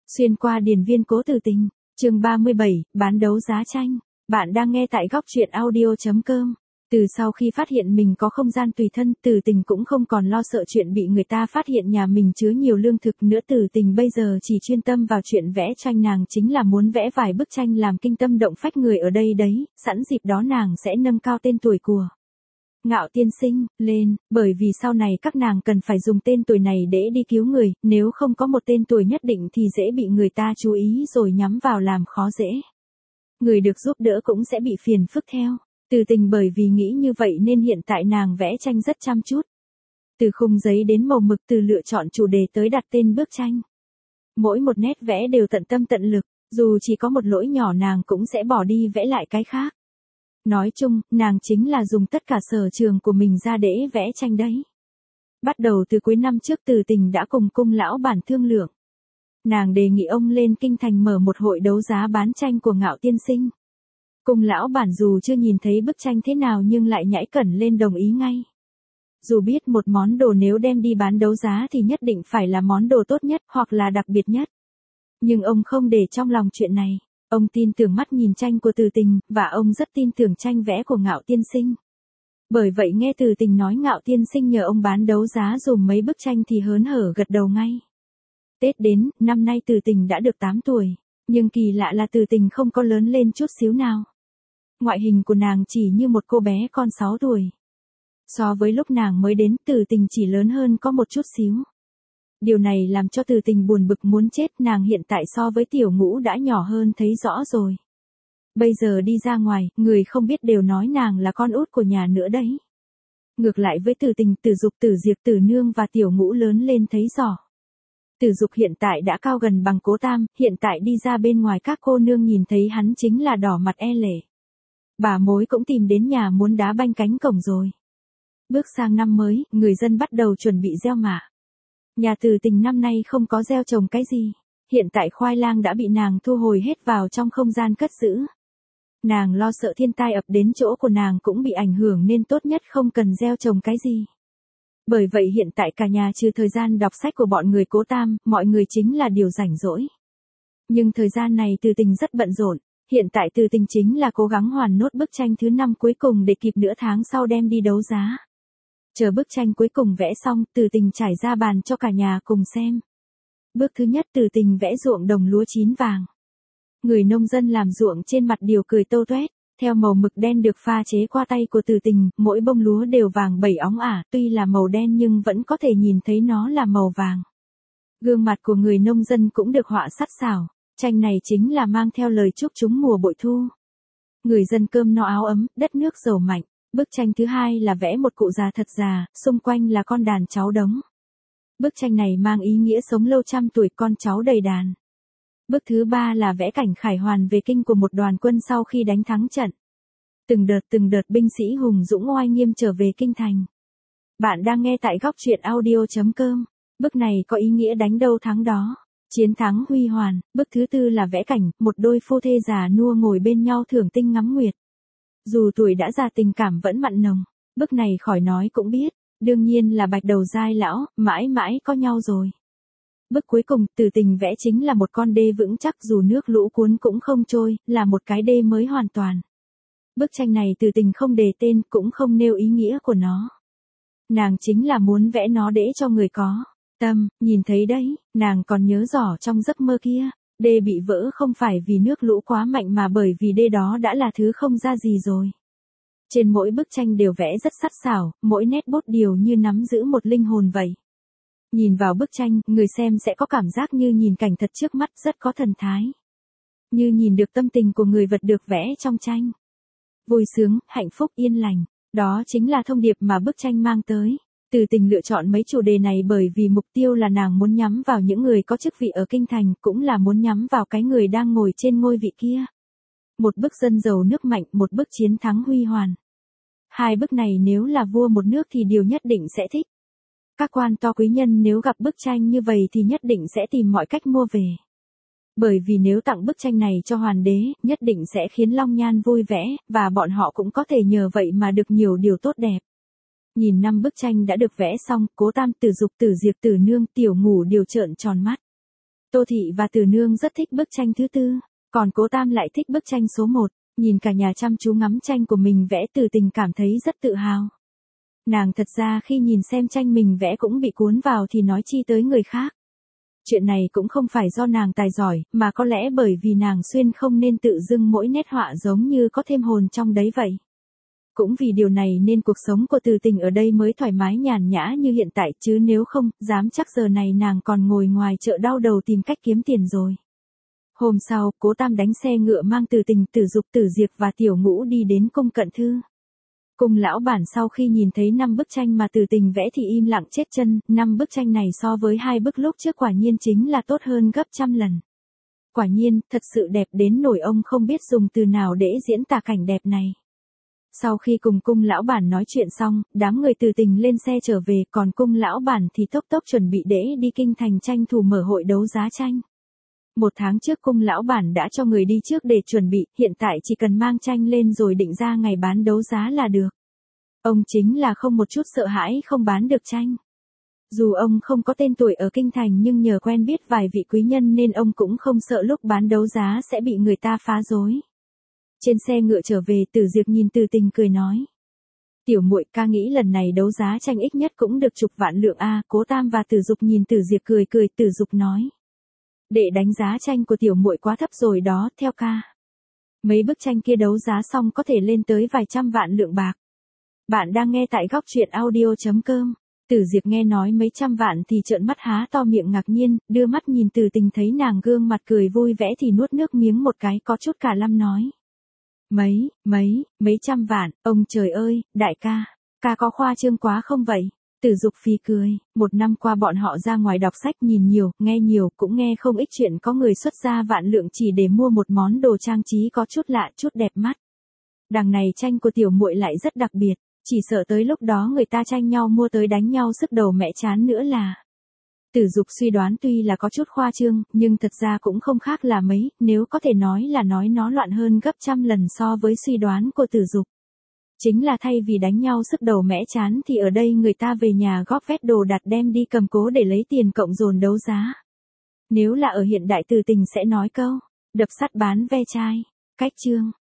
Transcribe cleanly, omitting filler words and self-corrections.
Xuyên qua điền viên cố Từ Tình, chương 37, bán đấu giá tranh. Bạn đang nghe tại góc truyện audio.com. Từ sau khi phát hiện mình có không gian tùy thân, Từ Tình cũng không còn lo sợ chuyện bị người ta phát hiện nhà mình chứa nhiều lương thực nữa. Từ Tình bây giờ chỉ chuyên tâm vào chuyện vẽ tranh, nàng chính là muốn vẽ vài bức tranh làm kinh tâm động phách người ở đây đấy, sẵn dịp đó nàng sẽ nâng cao tên tuổi của Ngạo tiên sinh lên, bởi vì sau này các nàng cần phải dùng tên tuổi này để đi cứu người, nếu không có một tên tuổi nhất định thì dễ bị người ta chú ý rồi nhắm vào làm khó dễ. Người được giúp đỡ cũng sẽ bị phiền phức theo. Từ Tình bởi vì nghĩ như vậy nên hiện tại nàng vẽ tranh rất chăm chút. Từ khung giấy đến màu mực, từ lựa chọn chủ đề tới đặt tên bức tranh. Mỗi một nét vẽ đều tận tâm tận lực, dù chỉ có một lỗi nhỏ nàng cũng sẽ bỏ đi vẽ lại cái khác. Nói chung, nàng chính là dùng tất cả sở trường của mình ra để vẽ tranh đấy. Bắt đầu từ cuối năm trước, Từ Tình đã cùng cung lão bản thương lượng. Nàng đề nghị ông lên kinh thành mở một hội đấu giá bán tranh của Ngạo tiên sinh. Cung lão bản dù chưa nhìn thấy bức tranh thế nào nhưng lại nhảy cẩn lên đồng ý ngay. Dù biết một món đồ nếu đem đi bán đấu giá thì nhất định phải là món đồ tốt nhất hoặc là đặc biệt nhất. Nhưng ông không để trong lòng chuyện này. Ông tin tưởng mắt nhìn tranh của Từ Tình, và ông rất tin tưởng tranh vẽ của Ngạo tiên sinh. Bởi vậy nghe Từ Tình nói Ngạo tiên sinh nhờ ông bán đấu giá dùm mấy bức tranh thì hớn hở gật đầu ngay. Tết đến, năm nay Từ Tình đã được 8 tuổi, nhưng kỳ lạ là Từ Tình không có lớn lên chút xíu nào. Ngoại hình của nàng chỉ như một cô bé con 6 tuổi. So với lúc nàng mới đến, Từ Tình chỉ lớn hơn có một chút xíu. Điều này làm cho Từ Tình buồn bực muốn chết, nàng hiện tại so với Tiểu Ngũ đã nhỏ hơn thấy rõ rồi. Bây giờ đi ra ngoài, người không biết đều nói nàng là con út của nhà nữa đấy. Ngược lại với Từ Tình, Từ Dục, Từ Diệp, Từ Nương và Tiểu Ngũ lớn lên thấy rõ. Từ Dục hiện tại đã cao gần bằng Cố Tam, hiện tại đi ra bên ngoài các cô nương nhìn thấy hắn chính là đỏ mặt e lệ. Bà mối cũng tìm đến nhà muốn đá banh cánh cổng rồi. Bước sang năm mới, người dân bắt đầu chuẩn bị gieo mạ. Nhà Từ Tình năm nay không có gieo trồng cái gì. Hiện tại khoai lang đã bị nàng thu hồi hết vào trong không gian cất giữ. Nàng lo sợ thiên tai ập đến chỗ của nàng cũng bị ảnh hưởng nên tốt nhất không cần gieo trồng cái gì. Bởi vậy hiện tại cả nhà trừ thời gian đọc sách của bọn người Cố Tam, mọi người chính là điều rảnh rỗi. Nhưng thời gian này Từ Tình rất bận rộn. Hiện tại Từ Tình chính là cố gắng hoàn nốt bức tranh thứ 5 cuối cùng để kịp nửa tháng sau đem đi đấu giá. Chờ bức tranh cuối cùng vẽ xong, Từ Tình trải ra bàn cho cả nhà cùng xem. Bước thứ nhất, Từ Tình vẽ ruộng đồng lúa chín vàng. Người nông dân làm ruộng trên mặt đều cười tâu tuét. Theo màu mực đen được pha chế qua tay của Từ Tình, mỗi bông lúa đều vàng bảy óng ả, tuy là màu đen nhưng vẫn có thể nhìn thấy nó là màu vàng. Gương mặt của người nông dân cũng được họa sắc sảo. Tranh này chính là mang theo lời chúc chúng mùa bội thu. Người dân cơm no áo ấm, đất nước giàu mạnh. Bức tranh thứ hai là vẽ một cụ già thật già, xung quanh là con đàn cháu đống. Bức tranh này mang ý nghĩa sống lâu trăm tuổi, con cháu đầy đàn. Bức thứ ba là vẽ cảnh khải hoàn về kinh của một đoàn quân sau khi đánh thắng trận. Từng đợt binh sĩ hùng dũng oai nghiêm trở về kinh thành. Bạn đang nghe tại góc truyện audio.com. Bức này có ý nghĩa đánh đâu thắng đó. Chiến thắng huy hoàn. Bức thứ tư là vẽ cảnh, một đôi phu thê già nua ngồi bên nhau thưởng tinh ngắm nguyệt. Dù tuổi đã già tình cảm vẫn mặn nồng. Bức này khỏi nói cũng biết, đương nhiên là bạch đầu giai lão, mãi mãi có nhau rồi. Bức cuối cùng, Từ Tình vẽ chính là một con đê vững chắc dù nước lũ cuốn cũng không trôi, là một cái đê mới hoàn toàn. Bức tranh này Từ Tình không đề tên, cũng không nêu ý nghĩa của nó. Nàng chính là muốn vẽ nó để cho người có tâm, nhìn thấy đấy, nàng còn nhớ rõ trong giấc mơ kia. Đê bị vỡ không phải vì nước lũ quá mạnh mà bởi vì đê đó đã là thứ không ra gì rồi. Trên mỗi bức tranh đều vẽ rất sắc sảo, mỗi nét bút đều như nắm giữ một linh hồn vậy. Nhìn vào bức tranh, người xem sẽ có cảm giác như nhìn cảnh thật trước mắt, rất có thần thái. Như nhìn được tâm tình của người vật được vẽ trong tranh. Vui sướng, hạnh phúc, yên lành, đó chính là thông điệp mà bức tranh mang tới. Từ Tình lựa chọn mấy chủ đề này bởi vì mục tiêu là nàng muốn nhắm vào những người có chức vị ở kinh thành, cũng là muốn nhắm vào cái người đang ngồi trên ngôi vị kia. Một bức dân giàu nước mạnh, một bức chiến thắng huy hoàn. Hai bức này nếu là vua một nước thì điều nhất định sẽ thích. Các quan to quý nhân nếu gặp bức tranh như vậy thì nhất định sẽ tìm mọi cách mua về. Bởi vì nếu tặng bức tranh này cho hoàng đế, nhất định sẽ khiến Long Nhan vui vẻ, và bọn họ cũng có thể nhờ vậy mà được nhiều điều tốt đẹp. Nhìn 5 bức tranh đã được vẽ xong, Cố Tam, Từ Dục, Từ Diệp, Từ Nương, Tiểu Ngũ đều trợn tròn mắt. Tô Thị và Từ Nương rất thích bức tranh thứ tư, còn Cố Tam lại thích bức tranh số 1, nhìn cả nhà chăm chú ngắm tranh của mình vẽ Từ Tình cảm thấy rất tự hào. Nàng thật ra khi nhìn xem tranh mình vẽ cũng bị cuốn vào thì nói chi tới người khác. Chuyện này cũng không phải do nàng tài giỏi, mà có lẽ bởi vì nàng xuyên không nên tự dưng mỗi nét họa giống như có thêm hồn trong đấy vậy. Cũng vì điều này nên cuộc sống của Từ Tình ở đây mới thoải mái nhàn nhã như hiện tại, chứ nếu không, dám chắc giờ này nàng còn ngồi ngoài chợ đau đầu tìm cách kiếm tiền rồi. Hôm sau, Cố Tam đánh xe ngựa mang Từ Tình, Tử Dục, Tử Diệp và Tiểu Ngũ đi đến cung cận thư. Cung lão bản sau khi nhìn thấy 5 bức tranh mà Từ Tình vẽ thì im lặng chết chân, 5 bức tranh này so với 2 bức lúc trước quả nhiên chính là tốt hơn gấp trăm lần. Quả nhiên, thật sự đẹp đến nỗi ông không biết dùng từ nào để diễn tả cảnh đẹp này. Sau khi cùng cung lão bản nói chuyện xong, đám người Từ Tình lên xe trở về, còn cung lão bản thì tốc tốc chuẩn bị để đi kinh thành tranh thủ mở hội đấu giá tranh. 1 tháng trước cung lão bản đã cho người đi trước để chuẩn bị, hiện tại chỉ cần mang tranh lên rồi định ra ngày bán đấu giá là được. Ông chính là không một chút sợ hãi không bán được tranh. Dù ông không có tên tuổi ở kinh thành nhưng nhờ quen biết vài vị quý nhân nên ông cũng không sợ lúc bán đấu giá sẽ bị người ta phá rối. Trên xe ngựa trở về, Tử Diệp nhìn Từ Tình cười nói: "Tiểu muội, ca nghĩ lần này đấu giá tranh ít nhất cũng được chục vạn lượng a." Cố Tam và Tử Dục nhìn Tử Diệp cười cười, Tử Dục nói: "Đệ đánh giá tranh của tiểu muội quá thấp rồi đó, theo ca. Mấy bức tranh kia đấu giá xong có thể lên tới vài trăm vạn lượng bạc." Bạn đang nghe tại góc truyện audio.com. Tử Diệp nghe nói mấy trăm vạn thì trợn mắt há to miệng ngạc nhiên, đưa mắt nhìn Từ Tình thấy nàng gương mặt cười vui vẻ thì nuốt nước miếng một cái, có chút cả lâm nói: Mấy trăm vạn, ông trời ơi, đại ca có khoa trương quá không vậy?" Tử Dục phì cười, 1 năm qua bọn họ ra ngoài đọc sách, nhìn nhiều, nghe nhiều, cũng nghe không ít chuyện có người xuất ra vạn lượng chỉ để mua một món đồ trang trí có chút lạ, chút đẹp mắt. Đằng này tranh của tiểu muội lại rất đặc biệt, chỉ sợ tới lúc đó người ta tranh nhau mua tới đánh nhau sức đầu mẹ chán nữa là. Tử Dục suy đoán tuy là có chút khoa trương, nhưng thật ra cũng không khác là mấy, nếu có thể nói là nói nó loạn hơn gấp trăm lần so với suy đoán của Tử Dục. Chính là thay vì đánh nhau sức đầu mẽ chán thì ở đây người ta về nhà góp vét đồ đặt đem đi cầm cố để lấy tiền cộng dồn đấu giá. Nếu là ở hiện đại Từ Tình sẽ nói câu: "Đập sắt bán ve chai." Cách chương.